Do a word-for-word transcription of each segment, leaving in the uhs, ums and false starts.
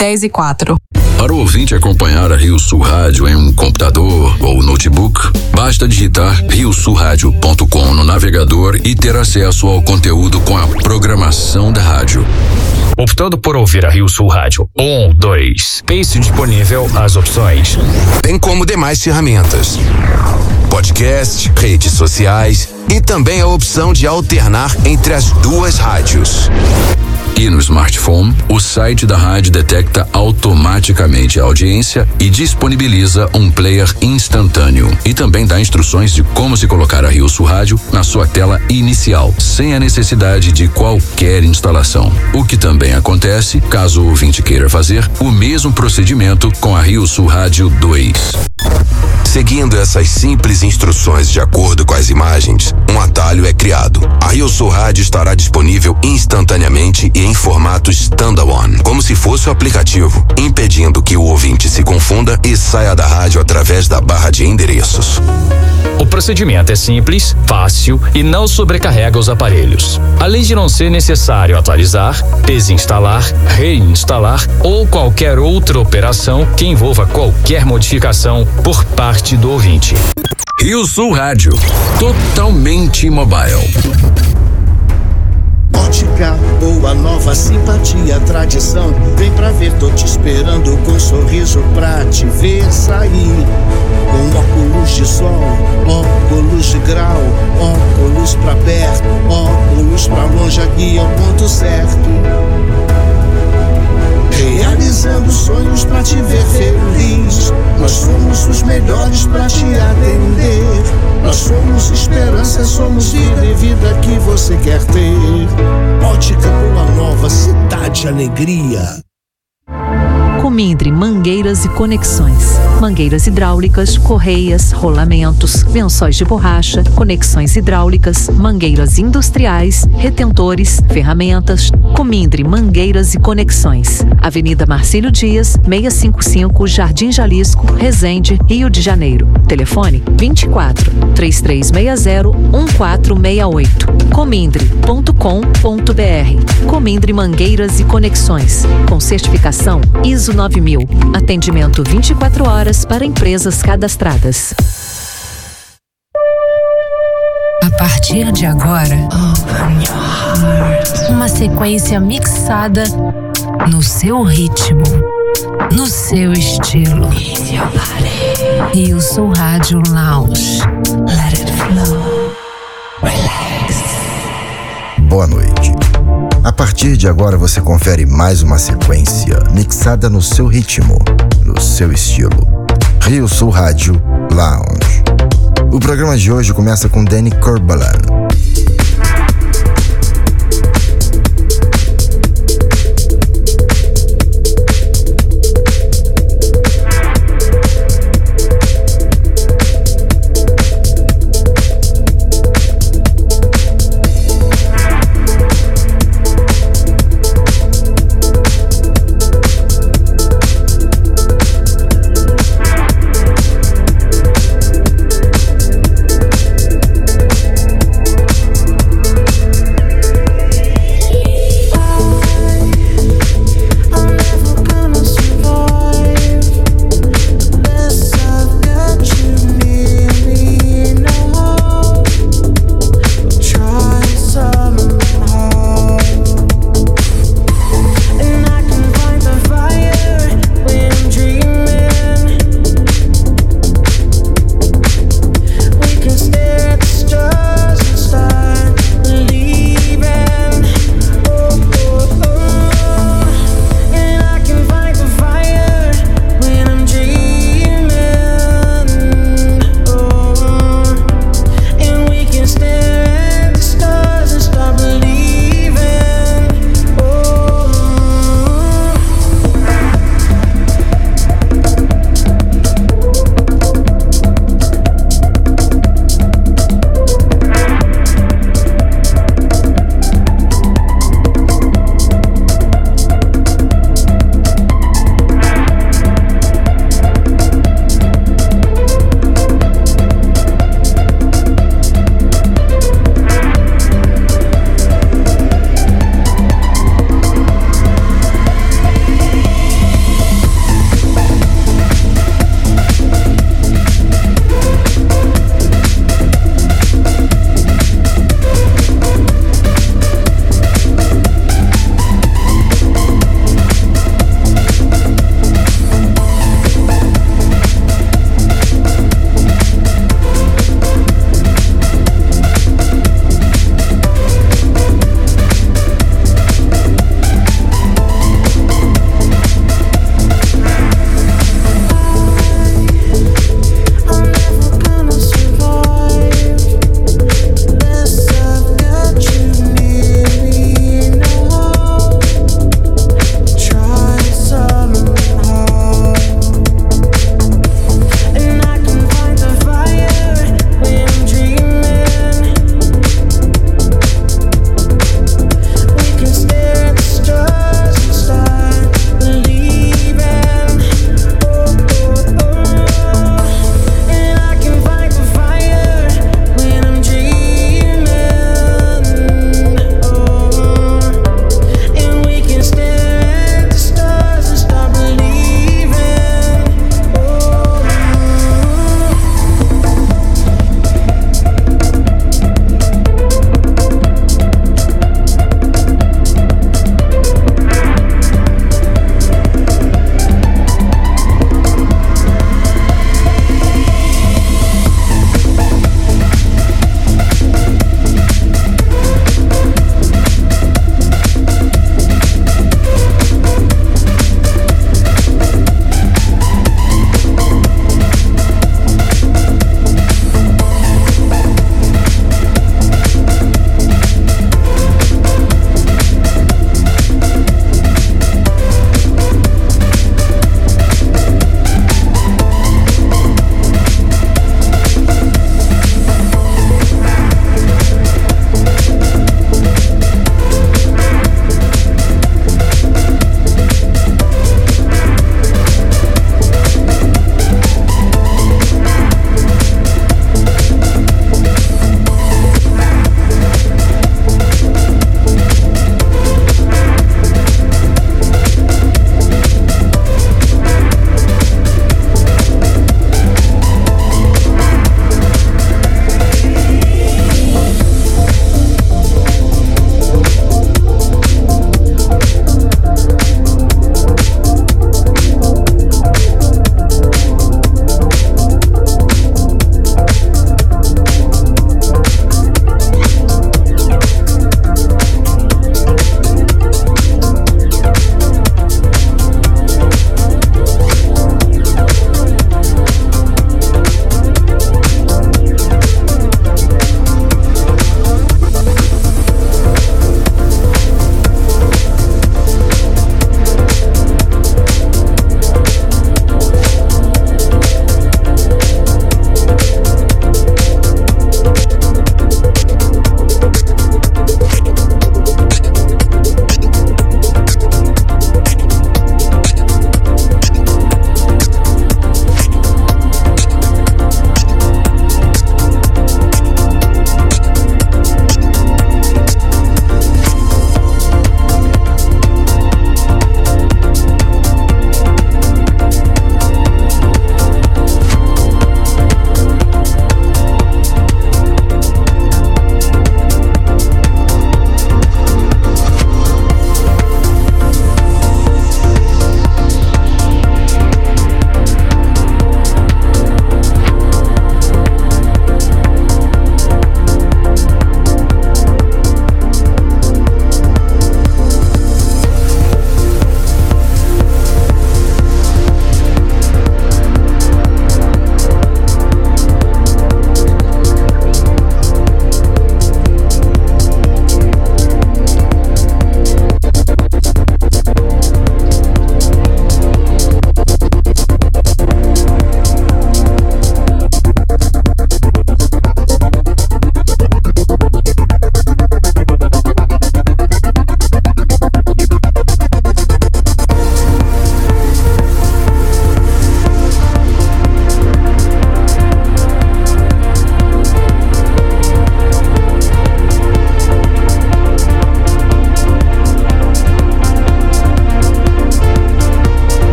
dez e quatro. Para o ouvinte acompanhar a Rio Sul Rádio em um computador ou notebook, basta digitar rio sul rádio ponto com no navegador e ter acesso ao conteúdo com a programação da rádio. Optando por ouvir a Rio Sul Rádio um, dois, pense disponível as opções. Bem como demais ferramentas. Podcast, redes sociais e também a opção de alternar entre as duas rádios. E no smartphone, o site da rádio detecta automaticamente a audiência e disponibiliza um player instantâneo. E também dá instruções de como se colocar a Rio Sul Rádio na sua tela inicial, sem a necessidade de qualquer instalação. O que também acontece caso o ouvinte queira fazer o mesmo procedimento com a Rio Sul Rádio dois. Seguindo essas simples instruções de acordo com as imagens, um atalho é criado. A Rio Sul Rádio estará disponível instantaneamente e em formato standalone, como se fosse o aplicativo, impedindo que o ouvinte se confunda e saia da rádio através da barra de endereços. O procedimento é simples, fácil e não sobrecarrega os aparelhos. Além de não ser necessário atualizar, desinstalar, reinstalar ou qualquer outra operação que envolva qualquer modificação por parte do ouvinte. Rio Sul Rádio, totalmente mobile. Ótica, boa nova, simpatia, tradição. Vem pra ver, tô te esperando com sorriso pra te ver sair. Com óculos de sol, óculos de grau, óculos pra perto, óculos pra longe, aqui é o ponto certo. Realizando sonhos pra te ver feliz. Nós somos os melhores pra te atender. Nós somos esperança, somos vida e vida que você quer ter. Ótica Boa Nova, cidade alegria. Comindre Mangueiras e Conexões. Mangueiras hidráulicas, correias, rolamentos, lençóis de borracha, conexões hidráulicas, mangueiras industriais, retentores, ferramentas. Comindre Mangueiras e Conexões. Avenida Marcílio Dias, seiscentos e cinquenta e cinco, Jardim Jalisco, Resende, Rio de Janeiro. Telefone vinte e quatro, três três seis zero, um quatro seis oito. comindre ponto com ponto br. Comindre Mangueiras e Conexões. Com certificação I S O nove mil. Atendimento vinte e quatro horas para empresas cadastradas. A partir de agora, uma sequência mixada no seu ritmo, no seu estilo. Rio Sul Rádio Lounge. Let it flow. Relax. Boa noite. A partir de agora você confere mais uma sequência mixada no seu ritmo, no seu estilo. Rio Sul Rádio Lounge. O programa de hoje começa com Danny Corbalan.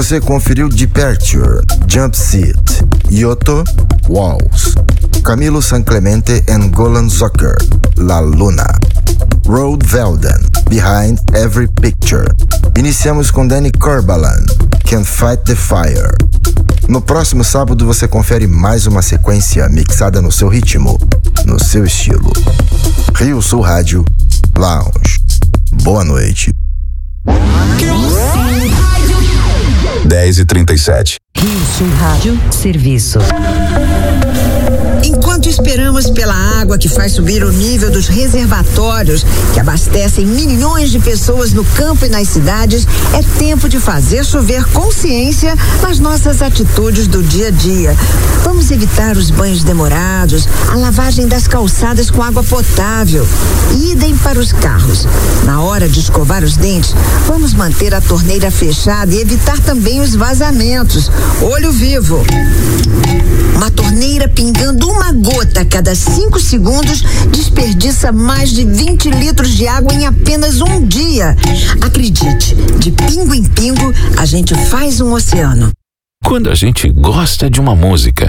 Você conferiu Departure, Jump Seat, Yoto, Walls, Camilo San Clemente and Golan Zucker, La Luna, Road Velden, Behind Every Picture. Iniciamos com Danny Corbalan, Can't Fight the Fire. No próximo sábado você confere mais uma sequência mixada no seu ritmo, no seu estilo. Rio Sul Rádio Lounge. Boa noite. dez e trinta e sete. Rio Sul Rádio Serviço. Enquanto esperamos pela água que faz subir o nível dos reservatórios que abastecem milhões de pessoas no campo e nas cidades, é tempo de fazer chover consciência nas nossas atitudes do dia a dia. Vamos evitar os banhos demorados, a lavagem das calçadas com água potável. Idem para os carros. Na hora de escovar os dentes, vamos manter a torneira fechada e evitar também os vazamentos. Olho vivo. Uma torneira pingando uma gota a cada cinco segundos desperdiça mais de vinte litros de água em apenas um dia. Acredite, de pingo em pingo, a gente faz um oceano. Quando a gente gosta de uma música,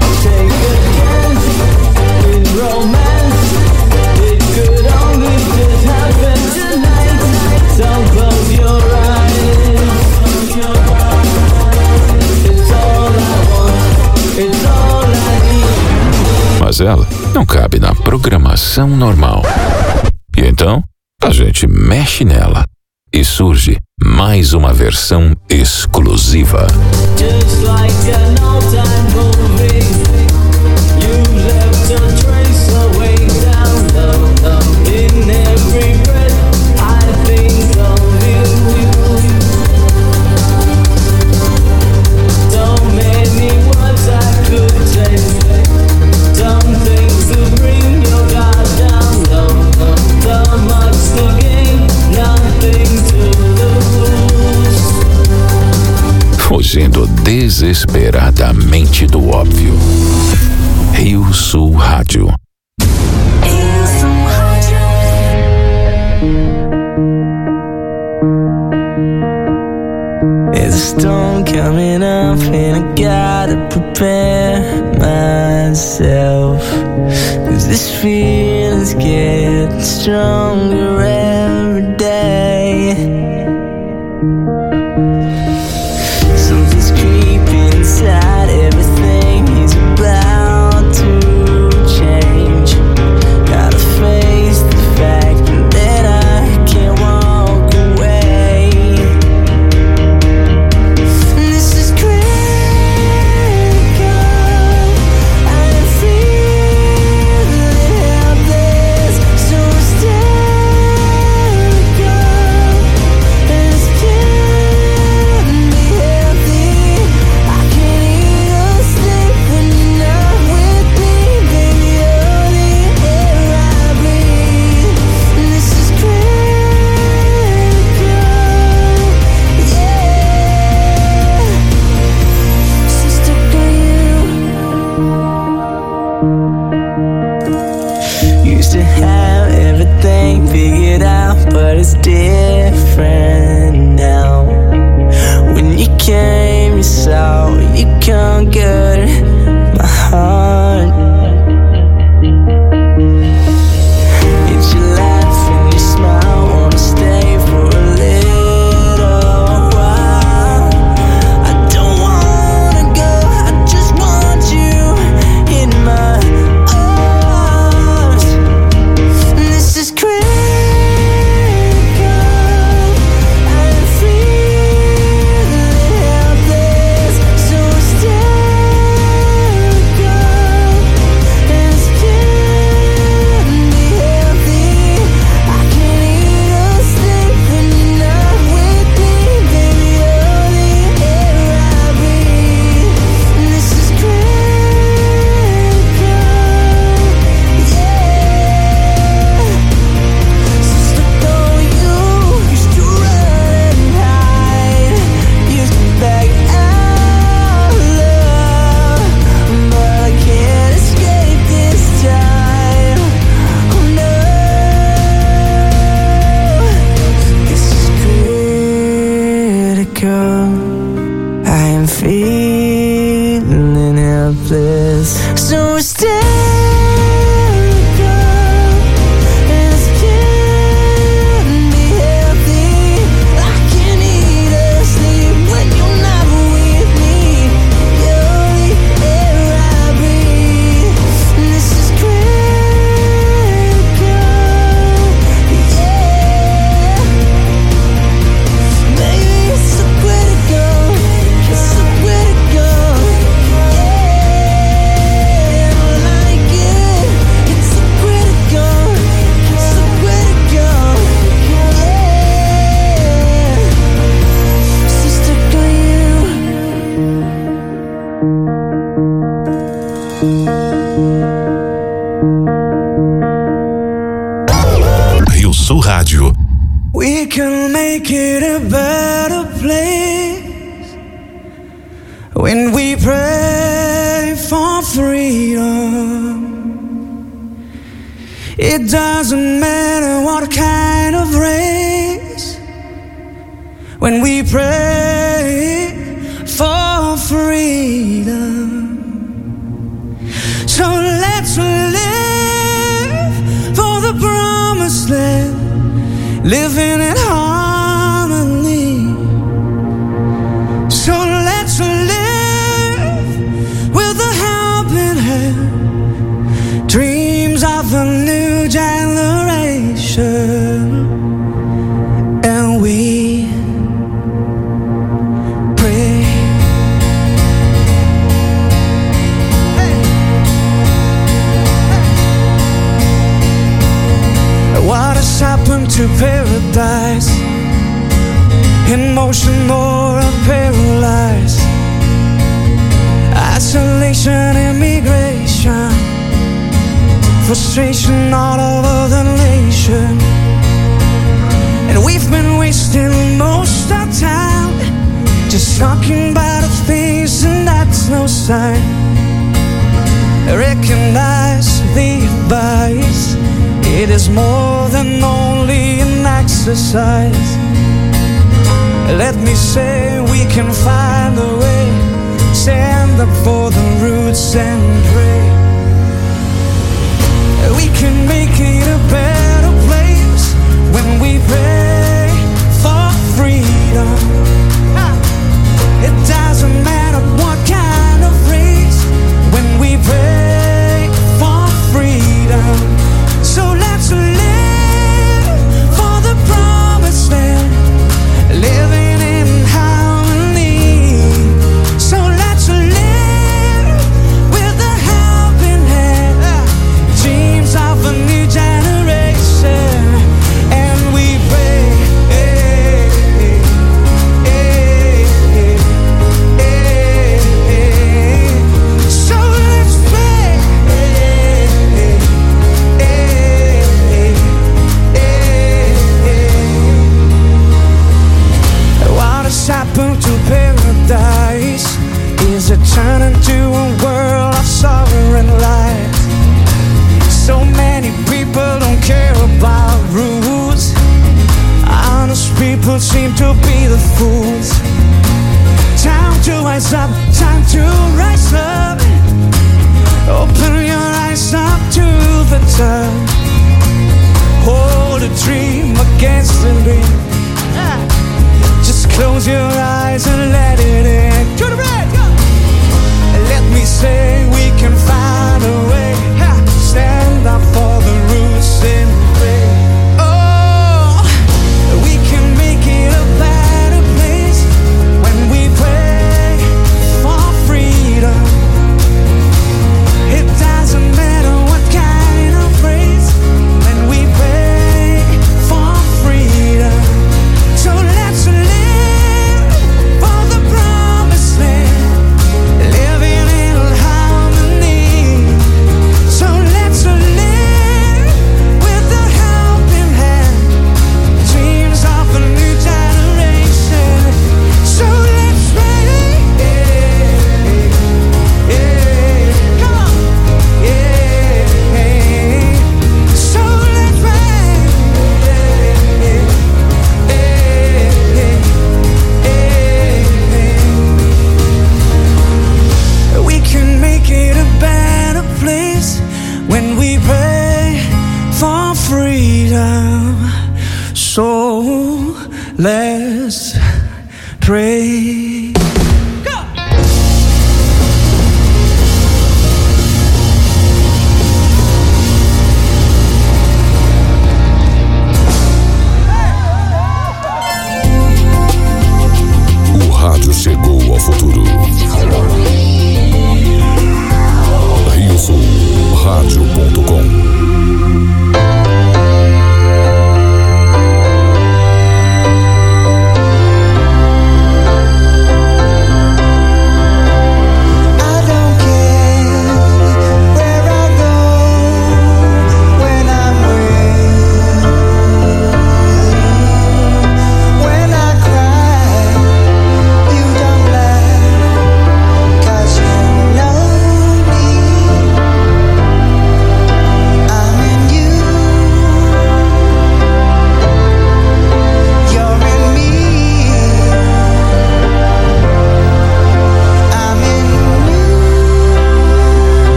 mas ela não cabe na programação normal. E então, a gente mexe nela e surge mais uma versão exclusiva. Fugindo desesperadamente do óbvio. Rio Sul Rádio. Rio Sul Rádio. There's a storm coming up and I gotta prepare myself, 'cause this feeling's getting stronger every day. Inside, everything is about to change. Gotta face the fact that I can't walk away. This is critical. I'm feeling helpless, so hysterical. It's killing me healthy. I can't even sleep when you're not with me, baby. You're the air I breathe. This is critical, yeah. So stuck on you. Used to have everything figured out, but it's different now. When you came, you saw you conquered my heart. It's your laugh and your smile, wanna stay for a little while. I don't wanna go, I just want you in my arms. This is critical. I'm feeling helpless, so hysterical. Rio Sul Rádio. We can make it a better place when we pray for freedom. It doesn't matter what kind of race when we pray for freedom. So let's live for the promised land, living in harmony. So let's live with a helping hand, dreams of a new generation. And we pray. Hey. Hey. What has happened to paradise? In motion or paralyzed, isolation, immigration, frustration all over the nation. And we've been wasting most of our time just talking about the things, and that's no sign. Recognize the advice, it is more than only an exercise. Let me say we can find a way, stand up for the roots and pray. We can make it a better place when we pray for freedom. It doesn't matter what kind of race when we pray for freedom. So let's live for the promised land, living in harmony. So let's live with a helping hand, dreams of a new generation. And we pray, eh, eh, eh, eh, eh. So let's pray, eh, eh, eh, eh, eh. What has happened to paradise? Is it turning to a world of sorrow and lies? So many people don't care about rules. Honest people seem to be the fools. Time to rise up, time to rise up. Open your eyes up to the top. Hold a dream against the dream. Just close your eyes and let it in. To the red, go! Let me say we can find a way. Stand up for the roots and pray. Oh, we can make it a better place when we pray for freedom. It doesn't matter what kind of race when we pray for freedom. So let's live for the promised land, living in harmony. So let's live with a helping hand, dreams of a new generation. So let's pray, yeah, yeah, come on, yeah. So let's pray, yeah, yeah. We can make it a better place when we pray for freedom. So let's pray. Go! O rádio chegou ao futuro. Rio Sul Rádio ponto com.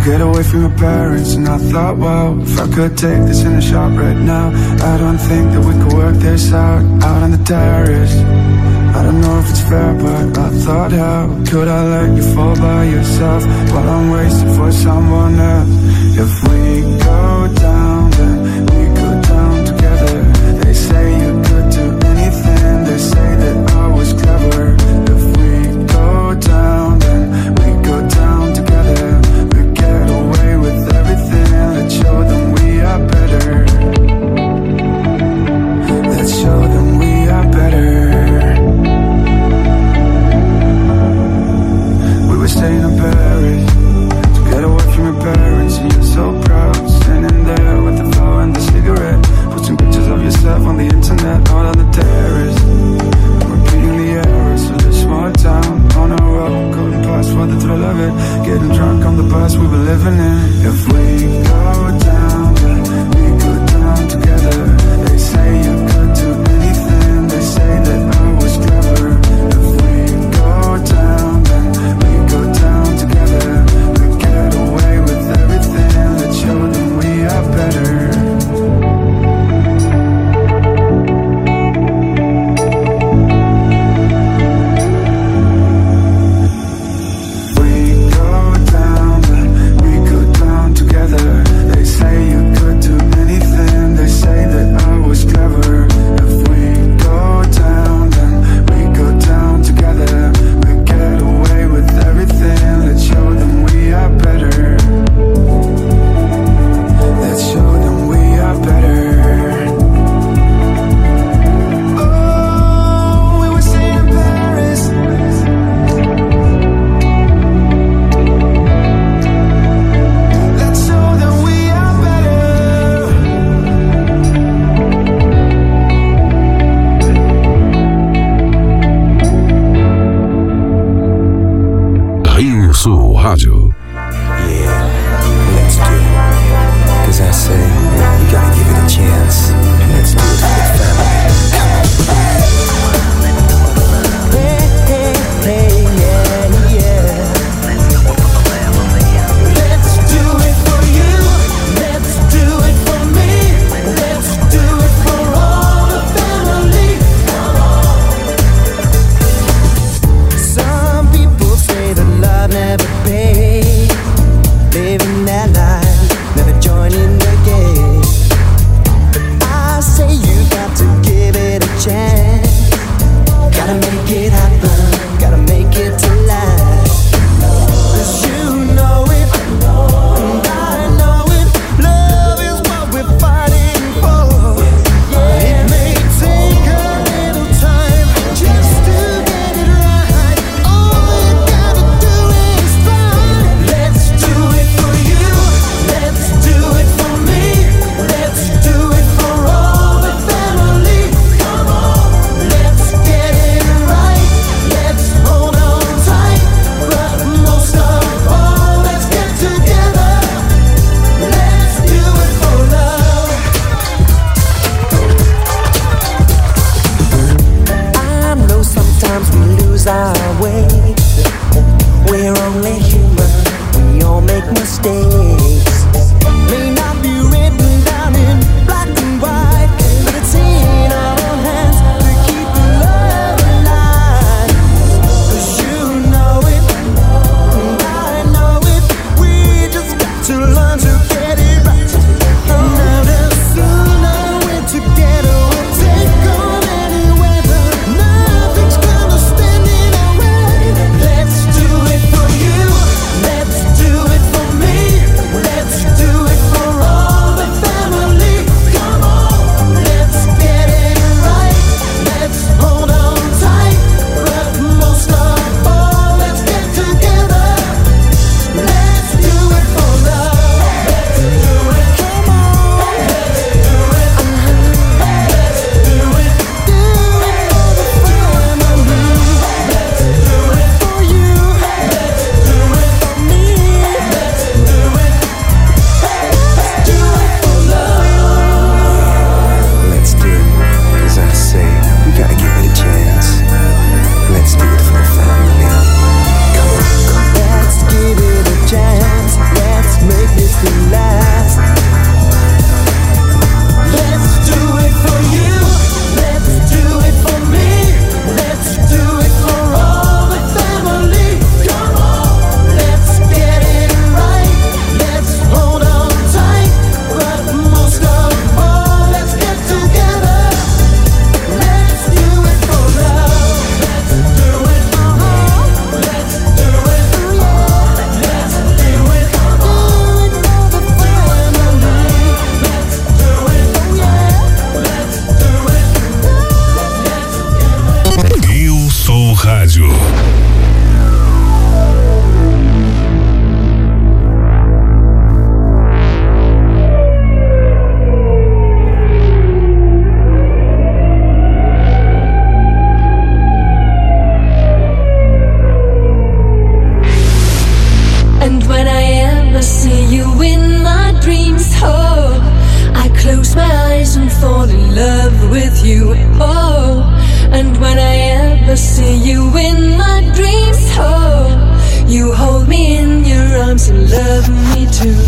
get away from your parents. And I thought, wow, if I could take this in a shot right now, I don't think that we could work this out, out on the terrace. I don't know if it's fair, but I thought, how could I let you fall by yourself while I'm wasting for someone else? If we go down, then we go down together. They say you could do anything, they say that I was clever. If we go down, then we go down together. We get away with everything, let's show them we are better. Let's show them we are better. Staying in Paris to get away from your parents, and you're so proud, standing there with the flower and the cigarette, posting pictures of yourself on the internet, out on the terrace, repeating the errors of this small town on our own, going past for the thrill of it, getting drunk on the bus we were living in. If we go down, then we go down together. They say you could do anything, they say that I was clever. If we go down, then we go down together. We get away with everything, let's show them we are better. We go down, then we go down together. They say you could do anything, they say that I was clever. If we go down, then we go down together. We get away with everything, let's show them we are better. Let's show them we are better. Oh, we were staying in Paris. Let's show them we are better. Rio Sul Rádio. Yeah, let's do it. Cause I say, you gotta give it a chance. Let's do it for the family. Come on. Hey, hey, hey, yeah, yeah. Let's do it for you. Let's do it for me. Let's do it for all the family. Some people say that love never pays, living that life, never joining the game. But I say you got to give it a chance. Gotta make it happen, gotta make it to last. 'Cause you know it, and I know it. Love is what we're fighting for. It may take a little time just to get it right. All you gotta do is try. Let's do it for you. Let's do it for me. Let's do it for all the family. Come on, let's get it right. Let's hold on tight. But most of all, let's get together. Let's do it for love. I know sometimes we lose our way. We're only human, we all make mistakes. May not be written down in black and white, but it's in our hands to keep the love alive. 'Cause you know it, and I know it. We just got to learn to get it right. Now the sooner we're together, we'll take on any weather. Nothing's gonna stand in our way. Let's do it for you. rádio. And when I ever see you in my dreams, oh, I close my eyes and fall in love with you, oh. And when I ever see you in my dreams, oh, you hold me in your arms and love me too.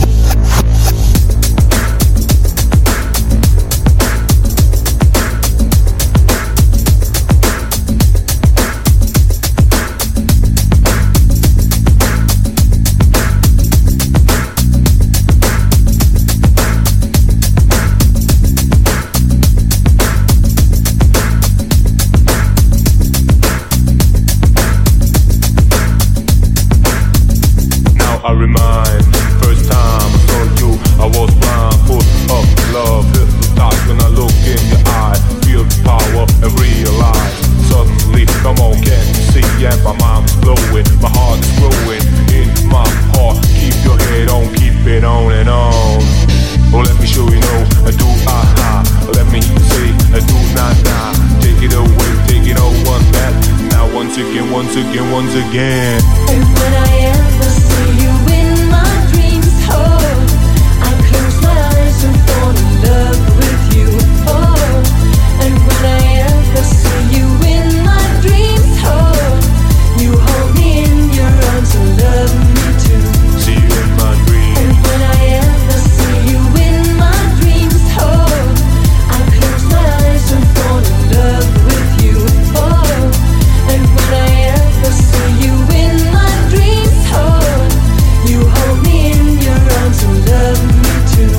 I remind, first time I saw you, I was blind, full of love. Hypnotized when I look in your eye, feel the power and realize. Suddenly, come on, can't you see? Yeah, my mind is blowing, my heart is growing. In my heart, keep your head on, keep it on and on. Oh, let me show you know, I do aha. Let me say, I do not die. Take it away, take it all one that. Now once again, once again, once again. And when I ever see you in my dreams, oh, I close my eyes and fall in love with you, oh. And when I ever see you in my dreams, oh, you hold me in your arms and love me too. See you in my dreams. And when I ever see you in my dreams, oh, I close my eyes and fall in love with you, oh. And when I ever see you in my dreams, oh, you hold me in your arms and love me too.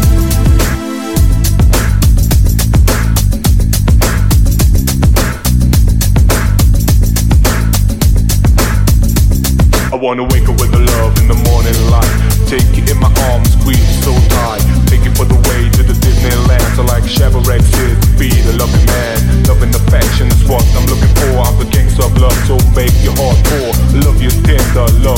I wanna wake up with the love in the morning light. Take it in my arms, squeeze it so tight. Take it for the way to the Disneyland. So like Chevrolet said, be the loving man. Loving affection is what I'm looking for. I'm the gangster of love, so make your heart pour. Love your tender love.